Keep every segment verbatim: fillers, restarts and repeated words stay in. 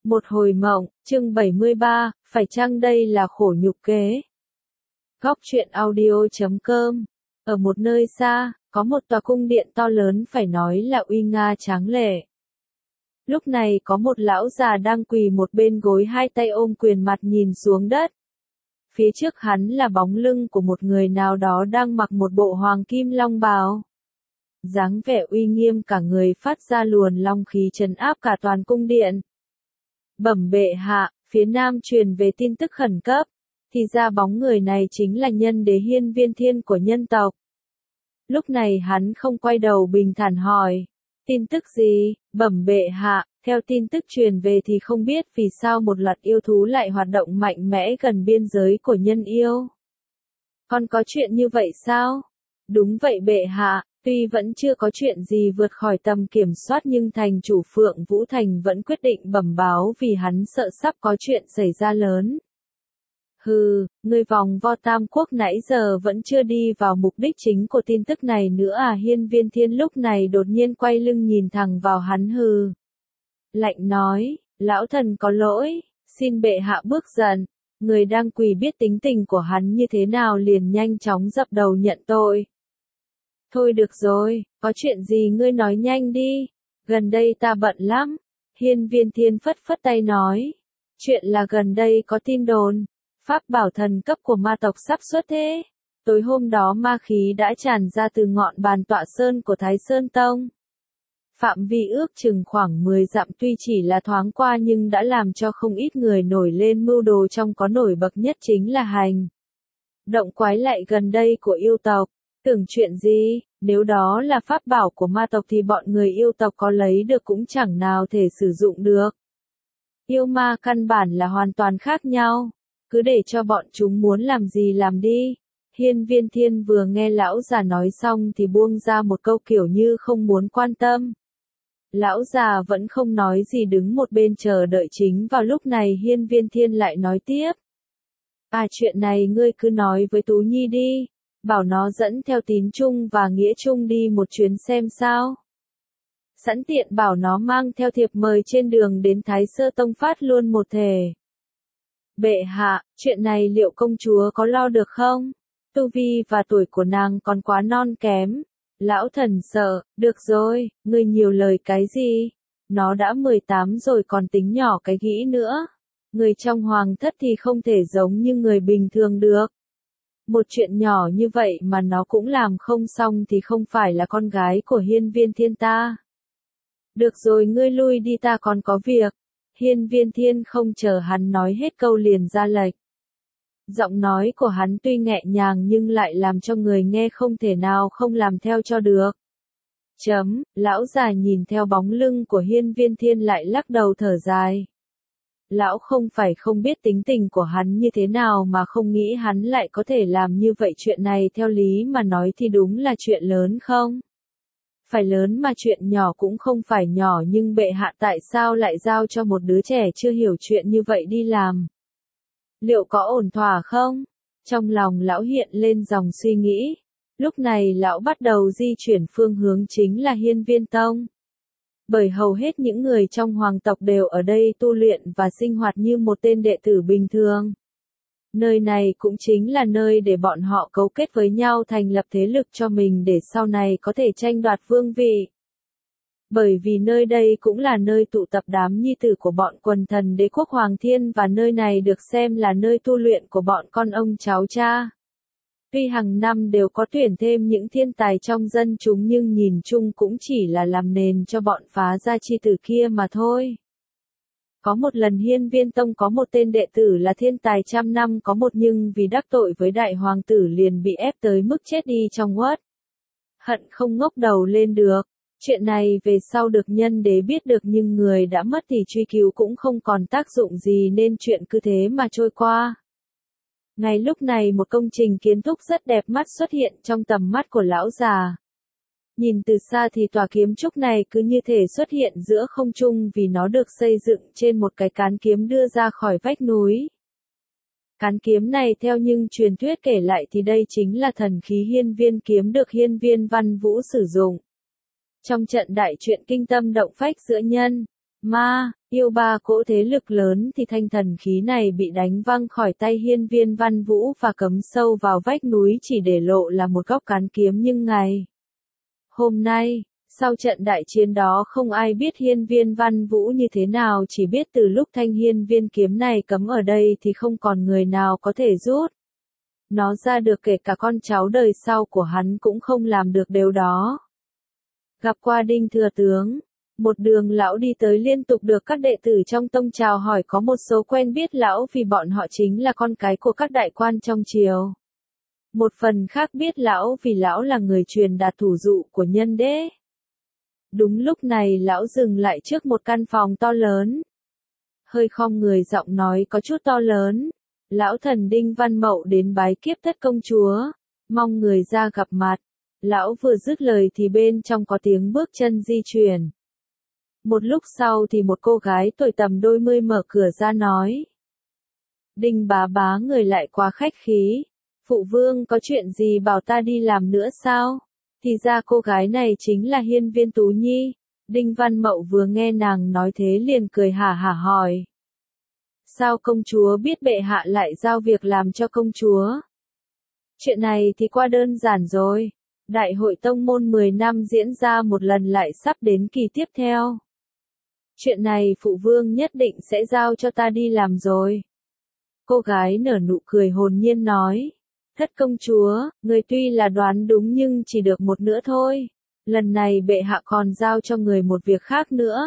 Một hồi mộng, chương bảy mươi ba, phải chăng đây là khổ nhục kế? Góc truyện audio chấm com. Ở một nơi xa, có một tòa cung điện to lớn phải nói là uy nga tráng lệ. Lúc này có một lão già đang quỳ một bên gối hai tay ôm quyền mặt nhìn xuống đất. Phía trước hắn là bóng lưng của một người nào đó đang mặc một bộ hoàng kim long bào. Dáng vẻ uy nghiêm cả người phát ra luồn long khí trấn áp cả toàn cung điện. Bẩm bệ hạ, phía nam truyền về tin tức khẩn cấp, thì ra bóng người này chính là nhân đế Hiên Viên Thiên của nhân tộc. Lúc này hắn không quay đầu bình thản hỏi, tin tức gì? Bẩm bệ hạ, theo tin tức truyền về thì không biết vì sao một loạt yêu thú lại hoạt động mạnh mẽ gần biên giới của nhân yêu. Còn có chuyện như vậy sao? Đúng vậy bệ hạ. Tuy vẫn chưa có chuyện gì vượt khỏi tầm kiểm soát nhưng thành chủ Phượng Vũ Thành vẫn quyết định bẩm báo vì hắn sợ sắp có chuyện xảy ra lớn. Hừ, người vòng vo Tam Quốc nãy giờ vẫn chưa đi vào mục đích chính của tin tức này nữa à? Hiên Viên Thiên lúc này đột nhiên quay lưng nhìn thẳng vào hắn hừ. Lạnh nói, lão thần có lỗi, xin bệ hạ bước dần. Người đang quỳ biết tính tình của hắn như thế nào liền nhanh chóng dập đầu nhận tội. Thôi được rồi, có chuyện gì ngươi nói nhanh đi, gần đây ta bận lắm. Hiên Viên Thiên phất phất tay nói, chuyện là gần đây có tin đồn, pháp bảo thần cấp của ma tộc sắp xuất thế. Tối hôm đó ma khí đã tràn ra từ ngọn bàn tọa sơn của Thái Sơn Tông. Phạm vi ước chừng khoảng mười dặm tuy chỉ là thoáng qua nhưng đã làm cho không ít người nổi lên mưu đồ, trong có nổi bật nhất chính là hành động quái lại gần đây của yêu tộc. Tưởng chuyện gì, nếu đó là pháp bảo của ma tộc thì bọn người yêu tộc có lấy được cũng chẳng nào thể sử dụng được. Yêu ma căn bản là hoàn toàn khác nhau, cứ để cho bọn chúng muốn làm gì làm đi. Hiên Viên Thiên vừa nghe lão già nói xong thì buông ra một câu kiểu như không muốn quan tâm. Lão già vẫn không nói gì đứng một bên chờ đợi. Chính vào lúc này Hiên Viên Thiên lại nói tiếp. À, chuyện này ngươi cứ nói với Tú Nhi đi. Bảo nó dẫn theo Tín Trung và Nghĩa Trung đi một chuyến xem sao. Sẵn tiện bảo nó mang theo thiệp mời trên đường đến Thái Sơ Tông phát luôn một thể. Bệ hạ, chuyện này liệu công chúa có lo được không? Tu vi và tuổi của nàng còn quá non kém. Lão thần sợ, được rồi, ngươi nhiều lời cái gì? Nó đã mười tám rồi còn tính nhỏ cái nghĩ nữa. Người trong hoàng thất thì không thể giống như người bình thường được. Một chuyện nhỏ như vậy mà nó cũng làm không xong thì không phải là con gái của Hiên Viên Thiên ta. Được rồi, ngươi lui đi, ta còn có việc. Hiên Viên Thiên không chờ hắn nói hết câu liền ra lệnh. Giọng nói của hắn tuy nhẹ nhàng nhưng lại làm cho người nghe không thể nào không làm theo cho được. Chấm, lão già nhìn theo bóng lưng của Hiên Viên Thiên lại lắc đầu thở dài. Lão không phải không biết tính tình của hắn như thế nào mà không nghĩ hắn lại có thể làm như vậy. Chuyện này theo lý mà nói thì đúng là chuyện lớn không? Phải lớn mà chuyện nhỏ cũng không phải nhỏ, nhưng bệ hạ tại sao lại giao cho một đứa trẻ chưa hiểu chuyện như vậy đi làm? Liệu có ổn thỏa không? Trong lòng lão hiện lên dòng suy nghĩ. Lúc này lão bắt đầu di chuyển phương hướng chính là Hiên Viên Tông. Bởi hầu hết những người trong hoàng tộc đều ở đây tu luyện và sinh hoạt như một tên đệ tử bình thường. Nơi này cũng chính là nơi để bọn họ cấu kết với nhau thành lập thế lực cho mình để sau này có thể tranh đoạt vương vị. Bởi vì nơi đây cũng là nơi tụ tập đám nhi tử của bọn quần thần đế quốc Hoàng Thiên và nơi này được xem là nơi tu luyện của bọn con ông cháu cha. Tuy hàng năm đều có tuyển thêm những thiên tài trong dân chúng nhưng nhìn chung cũng chỉ là làm nền cho bọn phá gia chi tử kia mà thôi. Có một lần Hiên Viên Tông có một tên đệ tử là thiên tài trăm năm có một nhưng vì đắc tội với đại hoàng tử liền bị ép tới mức chết đi trong uất. Hận không ngóc đầu lên được. Chuyện này về sau được nhân đế biết được nhưng người đã mất thì truy cứu cũng không còn tác dụng gì nên chuyện cứ thế mà trôi qua. Ngay lúc này một công trình kiến trúc rất đẹp mắt xuất hiện trong tầm mắt của lão già. Nhìn từ xa thì tòa kiến trúc này cứ như thể xuất hiện giữa không trung vì nó được xây dựng trên một cái cán kiếm đưa ra khỏi vách núi. Cán kiếm này theo những truyền thuyết kể lại thì đây chính là thần khí Hiên Viên kiếm được Hiên Viên Văn Vũ sử dụng. Trong trận đại truyện kinh tâm động phách giữa nhân, ma, Yêu ba cỗ thế lực lớn thì thanh thần khí này bị đánh văng khỏi tay Hiên Viên Văn Vũ và cắm sâu vào vách núi chỉ để lộ là một góc cán kiếm. Nhưng ngày hôm nay, sau trận đại chiến đó không ai biết Hiên Viên Văn Vũ như thế nào, chỉ biết từ lúc thanh hiên viên kiếm này cắm ở đây thì không còn người nào có thể rút nó ra được, kể cả con cháu đời sau của hắn cũng không làm được điều đó. Gặp qua Đinh thừa tướng, một đường lão đi tới liên tục được các đệ tử trong tông chào hỏi, có một số quen biết lão vì bọn họ chính là con cái của các đại quan trong triều. Một phần khác biết lão vì lão là người truyền đạt thủ dụ của nhân đế. Đúng lúc này lão dừng lại trước một căn phòng to lớn. Hơi khom người, giọng nói có chút to lớn. Lão thần Đinh Văn Mậu đến bái kiếp thất công chúa, mong người ra gặp mặt. Lão vừa dứt lời thì bên trong có tiếng bước chân di chuyển. Một lúc sau thì một cô gái tuổi tầm đôi mươi mở cửa ra nói. Đinh bá bá người lại quá khách khí. Phụ vương có chuyện gì bảo ta đi làm nữa sao? Thì ra cô gái này chính là Hiên Viên Tú Nhi. Đinh Văn Mậu vừa nghe nàng nói thế liền cười hả hả hỏi. Sao công chúa biết bệ hạ lại giao việc làm cho công chúa? Chuyện này thì qua đơn giản rồi. Đại hội tông môn mười năm diễn ra một lần lại sắp đến kỳ tiếp theo. Chuyện này phụ vương nhất định sẽ giao cho ta đi làm rồi. Cô gái nở nụ cười hồn nhiên nói. Thất công chúa, người tuy là đoán đúng nhưng chỉ được một nửa thôi. Lần này bệ hạ còn giao cho người một việc khác nữa.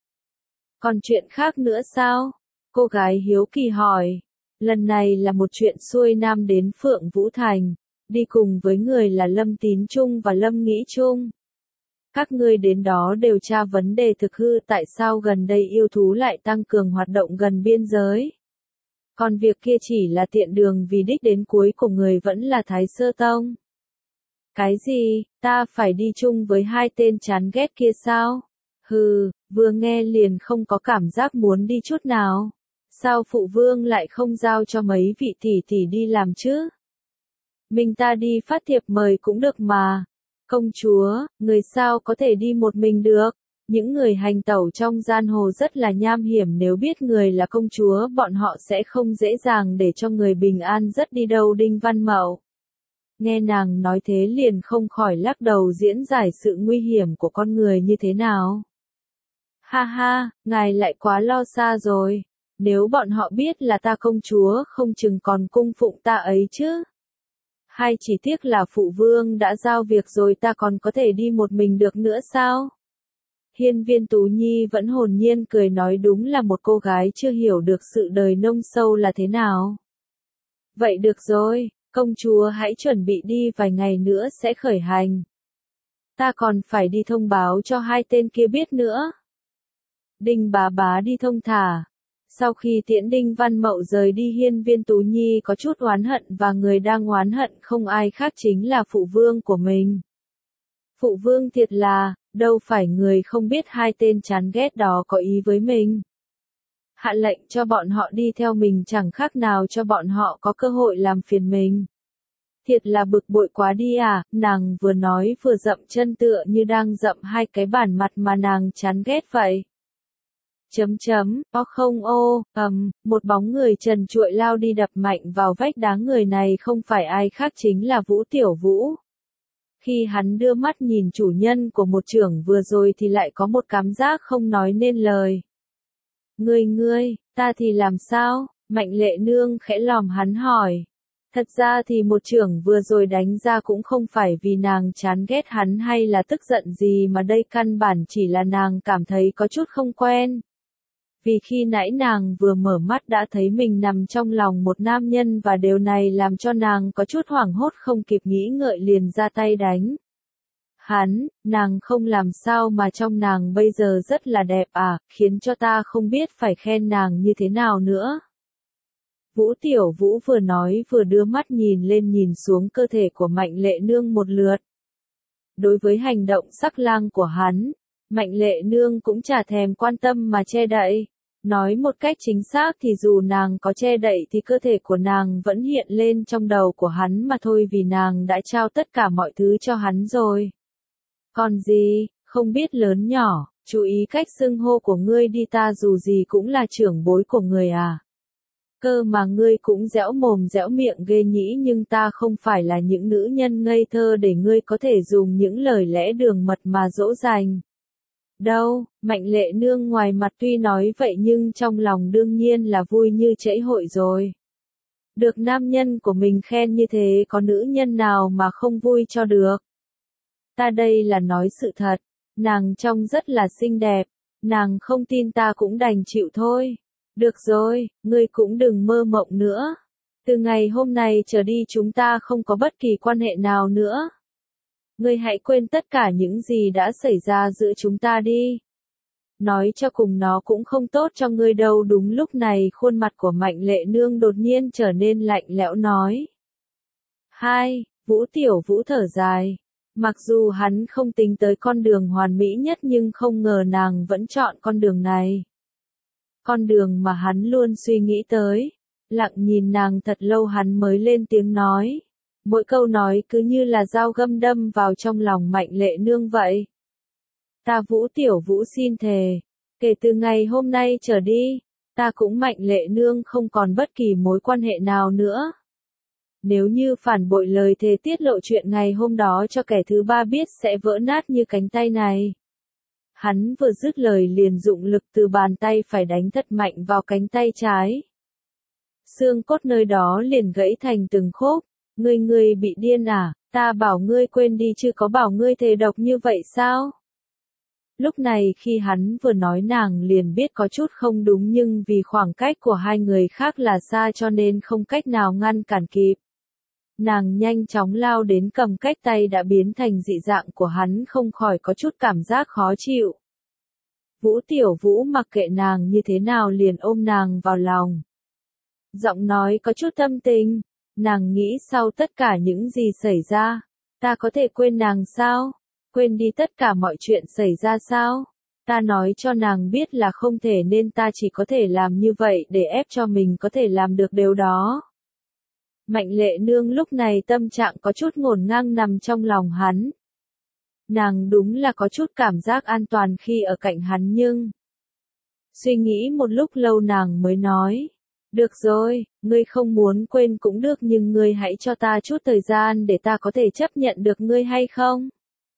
Còn chuyện khác nữa sao? Cô gái hiếu kỳ hỏi. Lần này là một chuyện xuôi nam đến Phượng Vũ Thành. Đi cùng với người là Lâm Tín Trung và Lâm Nghĩ Trung. Các ngươi đến đó điều tra vấn đề thực hư tại sao gần đây yêu thú lại tăng cường hoạt động gần biên giới. Còn việc kia chỉ là tiện đường vì đích đến cuối của người vẫn là Thái Sơ Tông. Cái gì, ta phải đi chung với hai tên chán ghét kia sao? Hừ, vừa nghe liền không có cảm giác muốn đi chút nào. Sao phụ vương lại không giao cho mấy vị tỷ tỷ đi làm chứ? Mình ta đi phát thiệp mời cũng được mà. Công chúa, người sao có thể đi một mình được? Những người hành tẩu trong giang hồ rất là nham hiểm, nếu biết người là công chúa bọn họ sẽ không dễ dàng để cho người bình an dứt đi đâu. Đinh Văn Mậu nghe nàng nói thế liền không khỏi lắc đầu diễn giải sự nguy hiểm của con người như thế nào. Ha ha, ngài lại quá lo xa rồi. Nếu bọn họ biết là ta công chúa không chừng còn cung phụng ta ấy chứ. Hay chỉ tiếc là phụ vương đã giao việc rồi, ta còn có thể đi một mình được nữa sao? Hiên Viên Tú Nhi vẫn hồn nhiên cười nói, đúng là một cô gái chưa hiểu được sự đời nông sâu là thế nào. Vậy được rồi, công chúa hãy chuẩn bị đi, vài ngày nữa sẽ khởi hành. Ta còn phải đi thông báo cho hai tên kia biết nữa. Đinh bá bá đi thông thả. Sau khi tiễn Đinh Văn Mậu rời đi, Hiên Viên Tú Nhi có chút oán hận, và người đang oán hận không ai khác chính là phụ vương của mình. Phụ vương thiệt là, đâu phải người không biết hai tên chán ghét đó có ý với mình. Hạ lệnh cho bọn họ đi theo mình chẳng khác nào cho bọn họ có cơ hội làm phiền mình. Thiệt là bực bội quá đi à, nàng vừa nói vừa dậm chân tựa như đang dậm hai cái bản mặt mà nàng chán ghét vậy. Chấm chấm, o không ô, ầm, um, một bóng người trần trụi lao đi đập mạnh vào vách đá, người này không phải ai khác chính là Vũ Tiểu Vũ. Khi hắn đưa mắt nhìn chủ nhân của một chưởng vừa rồi thì lại có một cảm giác không nói nên lời. Ngươi ngươi, ta thì làm sao? Mạnh Lệ Nương khẽ lòm hắn hỏi. Thật ra thì một chưởng vừa rồi đánh ra cũng không phải vì nàng chán ghét hắn hay là tức giận gì, mà đây căn bản chỉ là nàng cảm thấy có chút không quen. Vì khi nãy nàng vừa mở mắt đã thấy mình nằm trong lòng một nam nhân, và điều này làm cho nàng có chút hoảng hốt, không kịp nghĩ ngợi liền ra tay đánh. Hắn, nàng không làm sao mà trong nàng bây giờ rất là đẹp à, khiến cho ta không biết phải khen nàng như thế nào nữa. Vũ Tiểu Vũ vừa nói vừa đưa mắt nhìn lên nhìn xuống cơ thể của Mạnh Lệ Nương một lượt. Đối với hành động sắc lang của hắn, Mạnh Lệ Nương cũng chả thèm quan tâm mà che đậy. Nói một cách chính xác thì dù nàng có che đậy thì cơ thể của nàng vẫn hiện lên trong đầu của hắn mà thôi, vì nàng đã trao tất cả mọi thứ cho hắn rồi. Còn gì, không biết lớn nhỏ, Chú ý cách xưng hô của ngươi đi, ta dù gì cũng là trưởng bối của người à. Cơ mà ngươi cũng dẻo mồm dẻo miệng ghê nhĩ, nhưng ta không phải là những nữ nhân ngây thơ để ngươi có thể dùng những lời lẽ đường mật mà dỗ dành. Đâu, Mạnh Lệ Nương ngoài mặt tuy nói vậy nhưng trong lòng đương nhiên là vui như trẫy hội rồi. Được nam nhân của mình khen như thế có nữ nhân nào mà không vui cho được. Ta đây là nói sự thật, nàng trông rất là xinh đẹp, nàng không tin ta cũng đành chịu thôi. Được rồi, ngươi cũng đừng mơ mộng nữa. Từ ngày hôm nay trở đi chúng ta không có bất kỳ quan hệ nào nữa. Ngươi hãy quên tất cả những gì đã xảy ra giữa chúng ta đi. Nói cho cùng nó cũng không tốt cho ngươi đâu. Đúng lúc này khuôn mặt của Mạnh Lệ Nương đột nhiên trở nên lạnh lẽo nói. Hai, Vũ Tiểu Vũ thở dài. Mặc dù hắn không tính tới con đường hoàn mỹ nhất nhưng không ngờ nàng vẫn chọn con đường này. Con đường mà hắn luôn suy nghĩ tới. Lặng nhìn nàng thật lâu hắn mới lên tiếng nói. Mỗi câu nói cứ như là dao găm đâm vào trong lòng Mạnh Lệ Nương vậy. Ta Vũ Tiểu Vũ xin thề, kể từ ngày hôm nay trở đi, ta cũng Mạnh Lệ Nương không còn bất kỳ mối quan hệ nào nữa. Nếu như phản bội lời thề tiết lộ chuyện ngày hôm đó cho kẻ thứ ba biết sẽ vỡ nát như cánh tay này. Hắn vừa dứt lời liền dụng lực từ bàn tay phải đánh thật mạnh vào cánh tay trái. Xương cốt nơi đó liền gãy thành từng khúc. Ngươi ngươi bị điên à, ta bảo ngươi quên đi chứ có bảo ngươi thề độc như vậy sao? Lúc này khi hắn vừa nói nàng liền biết có chút không đúng nhưng vì khoảng cách của hai người khác là xa cho nên không cách nào ngăn cản kịp. Nàng nhanh chóng lao đến cầm cách tay đã biến thành dị dạng của hắn không khỏi có chút cảm giác khó chịu. Vũ Tiểu Vũ mặc kệ nàng như thế nào liền ôm nàng vào lòng. Giọng nói có chút tâm tình. Nàng nghĩ sau tất cả những gì xảy ra, ta có thể quên nàng sao? Quên đi tất cả mọi chuyện xảy ra sao? Ta nói cho nàng biết là không thể nên ta chỉ có thể làm như vậy để ép cho mình có thể làm được điều đó. Mạnh Lệ Nương lúc này tâm trạng có chút ngổn ngang nằm trong lòng hắn. Nàng đúng là có chút cảm giác an toàn khi ở cạnh hắn nhưng... Suy nghĩ một lúc lâu nàng mới nói. Được rồi, ngươi không muốn quên cũng được nhưng ngươi hãy cho ta chút thời gian để ta có thể chấp nhận được ngươi hay không?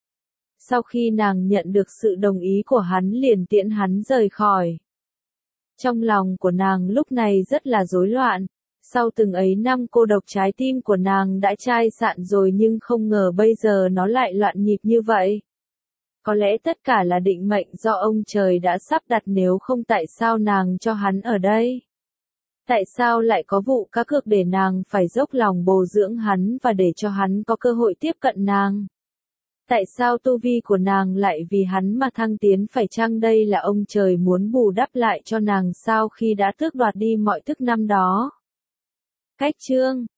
Sau khi nàng nhận được sự đồng ý của hắn liền tiễn hắn rời khỏi. Trong lòng của nàng lúc này rất là rối loạn. Sau từng ấy năm cô độc trái tim của nàng đã chai sạn rồi nhưng không ngờ bây giờ nó lại loạn nhịp như vậy. Có lẽ tất cả là định mệnh do ông trời đã sắp đặt nếu không tại sao nàng cho hắn ở đây? Tại sao lại có vụ cá cược để nàng phải dốc lòng bồi dưỡng hắn và để cho hắn có cơ hội tiếp cận nàng? Tại sao tu vi của nàng lại vì hắn mà thăng tiến? Phải chăng đây là ông trời muốn bù đắp lại cho nàng sau khi đã tước đoạt đi mọi thức năm đó? Cách chương